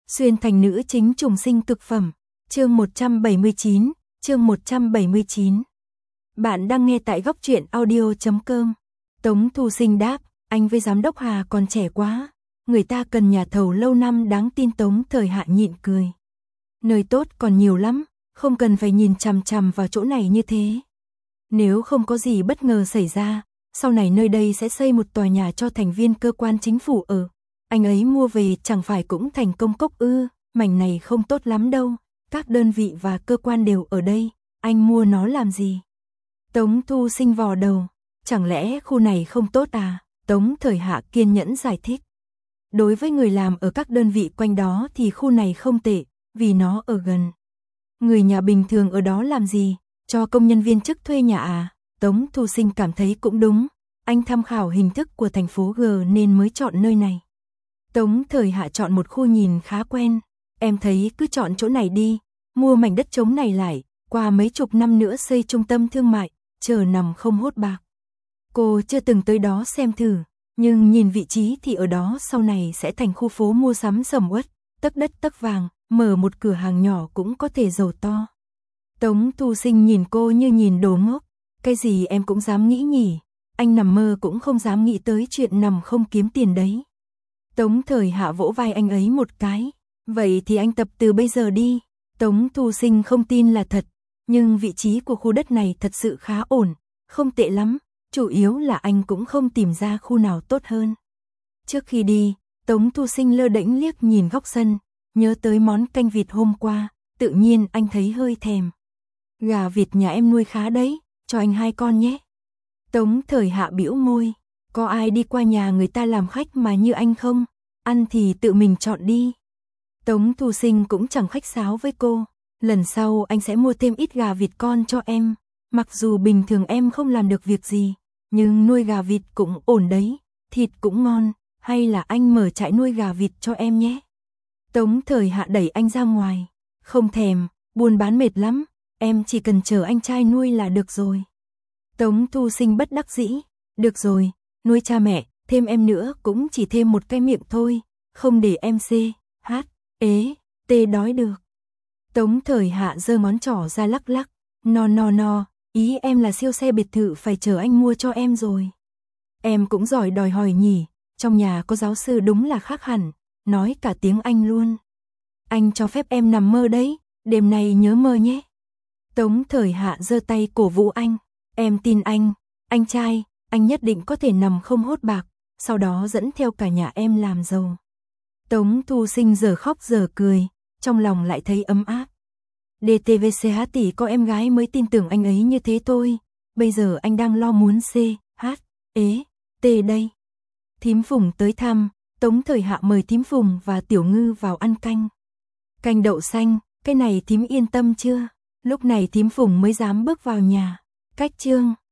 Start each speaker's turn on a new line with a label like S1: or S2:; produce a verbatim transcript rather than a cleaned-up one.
S1: Xuyên thành nữ chính trùng sinh cực phẩm. Chương một trăm bảy mươi chín, chương một trăm bảy mươi chín. Bạn đang nghe tại góc truyện audio chấm com. Tống Thu Sinh đáp, anh với giám đốc Hà còn trẻ quá, người ta cần nhà thầu lâu năm đáng tin. Tống Thời Hạ nhịn cười. Nơi tốt còn nhiều lắm, không cần phải nhìn chằm chằm vào chỗ này như thế. Nếu không có gì bất ngờ xảy ra, sau này nơi đây sẽ xây một tòa nhà cho thành viên cơ quan chính phủ ở. Anh ấy mua về chẳng phải cũng thành công cốc ư, mảnh này không tốt lắm đâu, các đơn vị và cơ quan đều ở đây, anh mua nó làm gì? Tống Thu Sinh vò đầu, chẳng lẽ khu này không tốt à? Tống Thời Hạ kiên nhẫn giải thích. Đối với người làm ở các đơn vị quanh đó thì khu này không tệ, vì nó ở gần. Người nhà bình thường ở đó làm gì? Cho công nhân viên chức thuê nhà à? Tống Thu Sinh cảm thấy cũng đúng, anh tham khảo hình thức của thành phố G nên mới chọn nơi này. Tống Thời Hạ chọn một khu nhìn khá quen, em thấy cứ chọn chỗ này đi, mua mảnh đất trống này lại, qua mấy chục năm nữa xây trung tâm thương mại, chờ nằm không hốt bạc. Cô chưa từng tới đó xem thử, nhưng nhìn vị trí thì ở đó sau này sẽ thành khu phố mua sắm sầm uất, tấc đất tấc vàng, mở một cửa hàng nhỏ cũng có thể giàu to. Tống Thu Sinh nhìn cô như nhìn đồ ngốc, cái gì em cũng dám nghĩ nhỉ, anh nằm mơ cũng không dám nghĩ tới chuyện nằm không kiếm tiền đấy. Tống Thời Hạ vỗ vai anh ấy một cái, vậy thì anh tập từ bây giờ đi. Tống Thu Sinh không tin là thật, nhưng vị trí của khu đất này thật sự khá ổn, không tệ lắm, chủ yếu là anh cũng không tìm ra khu nào tốt hơn. Trước khi đi, Tống Thu Sinh lơ đễnh liếc nhìn góc sân, nhớ tới món canh vịt hôm qua, tự nhiên anh thấy hơi thèm. Gà vịt nhà em nuôi khá đấy, cho anh hai con nhé. Tống Thời Hạ bĩu môi, có ai đi qua nhà người ta làm khách mà như anh không? Ăn thì tự mình chọn đi. Tống Thu Sinh cũng chẳng khách sáo với cô, lần sau anh sẽ mua thêm ít gà vịt con cho em. Mặc dù bình thường em không làm được việc gì, nhưng nuôi gà vịt cũng ổn đấy, thịt cũng ngon, hay là anh mở trại nuôi gà vịt cho em nhé. Tống Thời Hạ đẩy anh ra ngoài, không thèm, buôn bán mệt lắm, em chỉ cần chờ anh trai nuôi là được rồi. Tống Thu Sinh bất đắc dĩ, được rồi, nuôi cha mẹ, thêm em nữa cũng chỉ thêm một cái miệng thôi, không để em c, h, ế, tê đói được. Tống Thời Hạ giơ ngón trỏ ra lắc lắc, no no no, ý em là siêu xe biệt thự phải chờ anh mua cho em rồi. Em cũng giỏi đòi hỏi nhỉ, trong nhà có giáo sư đúng là khác hẳn, nói cả tiếng Anh luôn. Anh cho phép em nằm mơ đấy, đêm nay nhớ mơ nhé. Tống Thời Hạ giơ tay cổ vũ anh, em tin anh, anh trai, anh nhất định có thể nằm không hốt bạc, sau đó dẫn theo cả nhà em làm giàu. Tống Thu Sinh giờ khóc giờ cười, trong lòng lại thấy ấm áp. đê tê vê xê hát tỷ có em gái mới tin tưởng anh ấy như thế thôi, bây giờ anh đang lo muốn c, h, ế, t đây. Thím Phùng tới thăm, Tống Thời Hạ mời thím Phùng và Tiểu Ngư vào ăn canh. Canh đậu xanh, cái này thím yên tâm chưa? Lúc này thím Phùng mới dám bước vào nhà. Cách chương